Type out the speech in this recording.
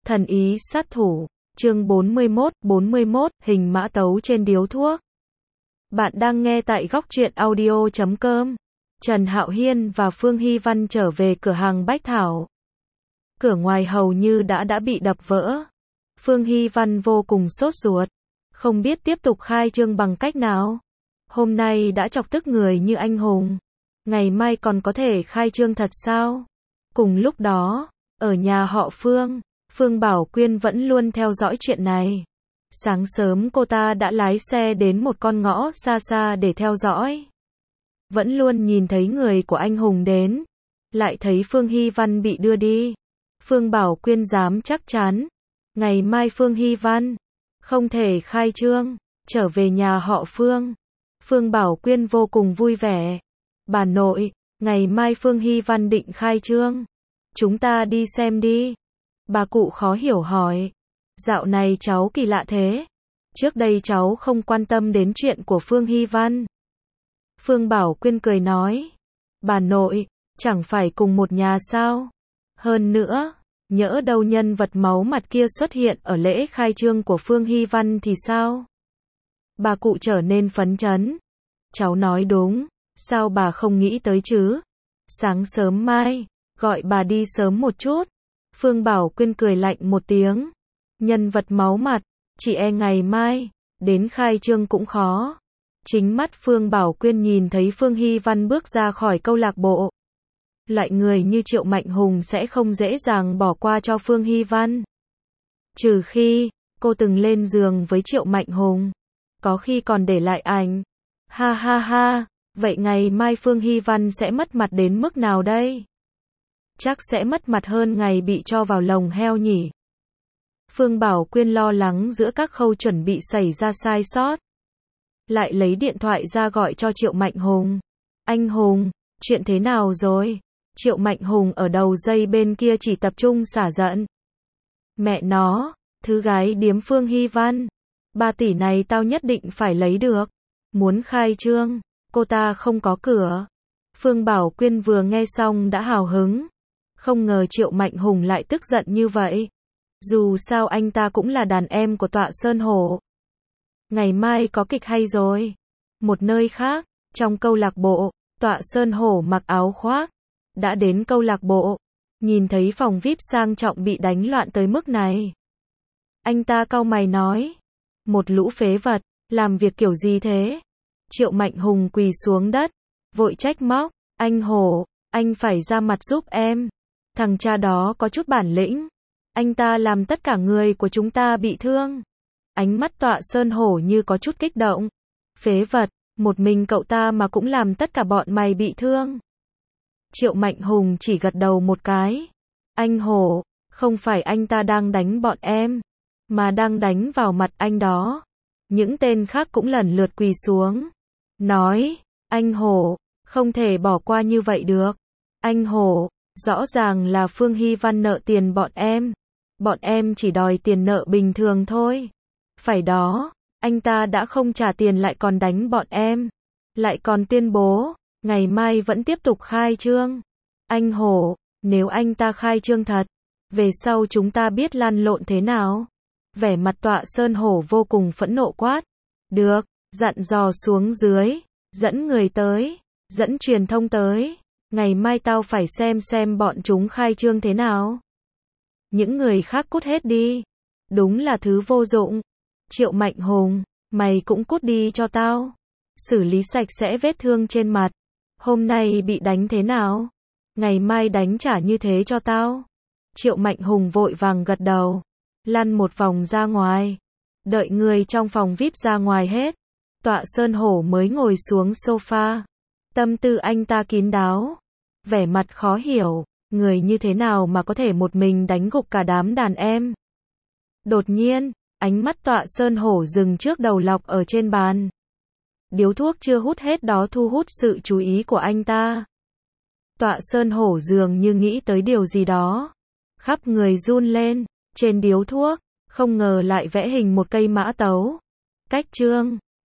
Thần ý sát thủ, chương 41, hình mã tấu trên điếu thuốc. Bạn đang nghe tại góc truyện audio.com. Trần Hạo Hiên và Phương Hy Văn trở về cửa hàng Bách Thảo. Cửa ngoài hầu như đã bị đập vỡ. Phương Hy Văn vô cùng sốt ruột, không biết tiếp tục khai trương bằng cách nào. Hôm nay đã chọc tức người như anh hùng, ngày mai còn có thể khai trương thật sao? Cùng lúc đó, ở nhà họ Phương, Phương Bảo Quyên vẫn luôn theo dõi chuyện này. Sáng sớm cô ta đã lái xe đến một con ngõ xa xa để theo dõi. Vẫn luôn nhìn thấy người của anh hùng đến, lại thấy Phương Hy Văn bị đưa đi. Phương Bảo Quyên dám chắc chắn, ngày mai Phương Hy Văn không thể khai trương. Trở về nhà họ Phương, Phương Bảo Quyên vô cùng vui vẻ. Bà nội, ngày mai Phương Hy Văn định khai trương, chúng ta đi xem đi. Bà cụ khó hiểu hỏi, dạo này cháu kỳ lạ thế, trước đây cháu không quan tâm đến chuyện của Phương Hy Văn. Phương Bảo Quyên cười nói, bà nội, chẳng phải cùng một nhà sao? Hơn nữa, nhỡ đâu nhân vật máu mặt kia xuất hiện ở lễ khai trương của Phương Hy Văn thì sao? Bà cụ trở nên phấn chấn. Cháu nói đúng, sao bà không nghĩ tới chứ? Sáng sớm mai, gọi bà đi sớm một chút. Phương Bảo Quyên cười lạnh một tiếng. Nhân vật máu mặt, chỉ e ngày mai đến khai trương cũng khó. Chính mắt Phương Bảo Quyên nhìn thấy Phương Hy Văn bước ra khỏi câu lạc bộ. Loại người như Triệu Mạnh Hùng sẽ không dễ dàng bỏ qua cho Phương Hy Văn. Trừ khi cô từng lên giường với Triệu Mạnh Hùng, có khi còn để lại ảnh. Ha ha ha, vậy ngày mai Phương Hy Văn sẽ mất mặt đến mức nào đây? Chắc sẽ mất mặt hơn ngày bị cho vào lồng heo nhỉ. Phương Bảo Quyên lo lắng giữa các khâu chuẩn bị xảy ra sai sót. Lại lấy điện thoại ra gọi cho Triệu Mạnh Hùng. Anh Hùng, chuyện thế nào rồi? Triệu Mạnh Hùng ở đầu dây bên kia chỉ tập trung xả giận. Mẹ nó, thứ gái điếm Phương Hy Văn, 3 tỷ này tao nhất định phải lấy được. Muốn khai trương, cô ta không có cửa. Phương Bảo Quyên vừa nghe xong đã hào hứng. Không ngờ Triệu Mạnh Hùng lại tức giận như vậy. Dù sao anh ta cũng là đàn em của Tọa Sơn Hổ. Ngày mai có kịch hay rồi. Một nơi khác, trong câu lạc bộ, Tọa Sơn Hổ mặc áo khoác, đã đến câu lạc bộ, nhìn thấy phòng VIP sang trọng bị đánh loạn tới mức này. Anh ta cau mày nói, một lũ phế vật, làm việc kiểu gì thế? Triệu Mạnh Hùng quỳ xuống đất, vội trách móc, anh Hổ, anh phải ra mặt giúp em. Thằng cha đó có chút bản lĩnh, anh ta làm tất cả người của chúng ta bị thương. Ánh mắt Tọa Sơn Hổ như có chút kích động. Phế vật, một mình cậu ta mà cũng làm tất cả bọn mày bị thương. Triệu Mạnh Hùng chỉ gật đầu một cái. Anh Hổ, không phải anh ta đang đánh bọn em, mà đang đánh vào mặt anh đó. Những tên khác cũng lần lượt quỳ xuống. Nói, anh Hổ, không thể bỏ qua như vậy được. Anh Hổ, rõ ràng là Phương Hy Văn nợ tiền bọn em. Bọn em chỉ đòi tiền nợ bình thường thôi. Phải đó, anh ta đã không trả tiền lại còn đánh bọn em. Lại còn tuyên bố, ngày mai vẫn tiếp tục khai trương. Anh Hổ, nếu anh ta khai trương thật, về sau chúng ta biết lăn lộn thế nào? Vẻ mặt Tọa Sơn Hổ vô cùng phẫn nộ quát. Được, dặn dò xuống dưới, dẫn người tới, dẫn truyền thông tới. Ngày mai tao phải xem bọn chúng khai trương thế nào. Những người khác cút hết đi. Đúng là thứ vô dụng. Triệu Mạnh Hùng, mày cũng cút đi cho tao. Xử lý sạch sẽ vết thương trên mặt. Hôm nay bị đánh thế nào? Ngày mai đánh trả như thế cho tao. Triệu Mạnh Hùng vội vàng gật đầu. Lăn một vòng ra ngoài. Đợi người trong phòng VIP ra ngoài hết, Tọa Sơn Hổ mới ngồi xuống sofa. Tâm tư anh ta kín đáo, vẻ mặt khó hiểu, người như thế nào mà có thể một mình đánh gục cả đám đàn em. Đột nhiên, ánh mắt Tọa Sơn Hổ dừng trước đầu lọc ở trên bàn. Điếu thuốc chưa hút hết đó thu hút sự chú ý của anh ta. Tọa Sơn Hổ dường như nghĩ tới điều gì đó, khắp người run lên. Trên điếu thuốc, không ngờ lại vẽ hình một cây mã tấu. Cách trương,